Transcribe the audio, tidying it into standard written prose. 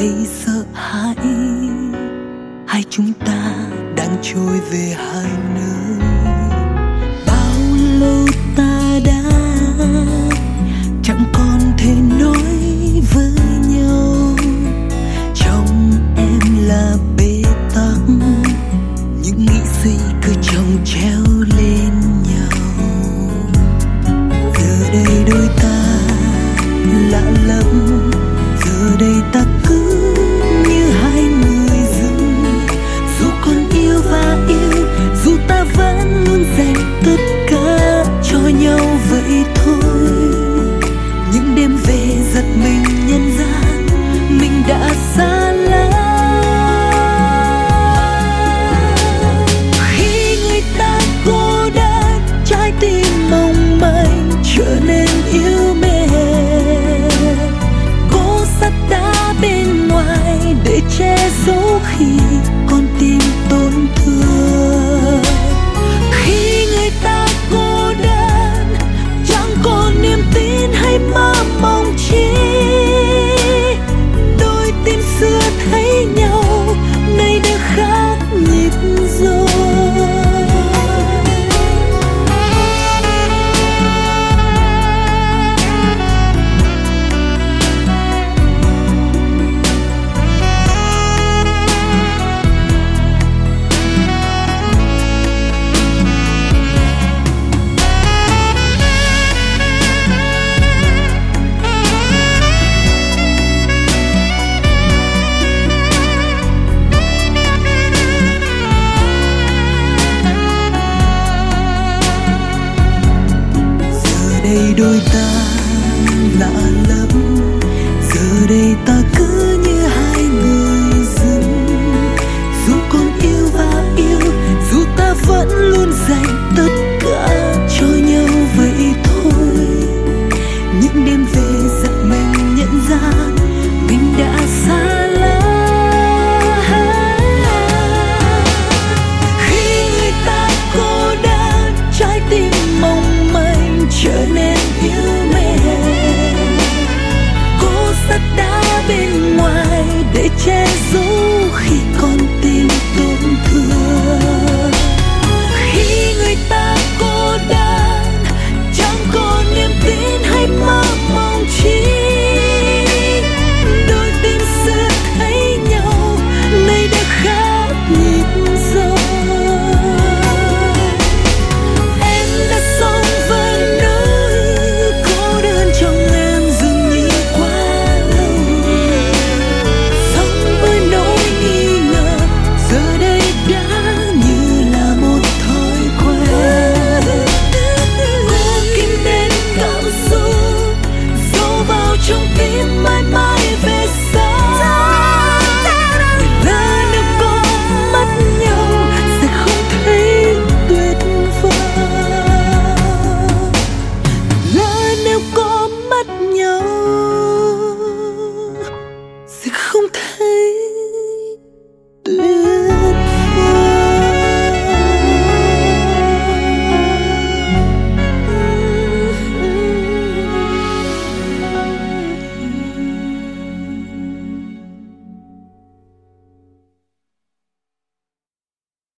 thấy sợ hãi, hai chúng ta đang trôi về hai nơi. Bao lâu ta đã chẳng còn thể nói với nhau, trong em là bế tắc, những nghĩ suy cứ chồng chéo lên nhau. Giờ đây đôi ta lạ lẫm, giờ đây ta cứ như hai người dưng. Dù còn yêu và yêu, dù ta vẫn luôn dành tất cả cho nhau vậy thôi. Những đêm về giật mình nhận ra mình đã xa lắm. Khi người ta cô đơn, trái tim mong manh trở nên yếu mềm. Cố sắt đá bên ngoài để che giấu khi con tim tổn thương. Khi người ta cô đơn, chẳng còn niềm tin hay mơ mộng chi. Đôi tim xưa thấy nhau, nay đã khác nhịp rồi. Đây đôi ta lạ lắm, giờ đây ta cứ như hai người dưng. Dù còn yêu và yêu, dù ta vẫn luôn dành tất cả cho nhau vậy thôi. Những đêm về giật mình nhận ra mình đã xa lắm. Khi người ta cô đơn, trái tim mong manh trở nên yếu mềm. Cố sắt đá bên ngoài để che giấu khi con tim tổn thương. Khi người ta cô đơn, chẳng còn niềm tin hay mơ mộng chi. Đôi tim xưa thấy nhau, nay đã khác nhịp rồi. Em đã sống với nỗi cô đơn trong em dường như quá lâu. Sống với nỗi nghi ngờ, giờ đây đã như là một thói quen. Cố kiếm đến cảm xúc, giấu vào trong tim mãi mãi về sau. Người lỡ nếu có mất nhau sẽ không thấy tuyệt vời. Lỡ nếu có mất nhau sẽ không thấy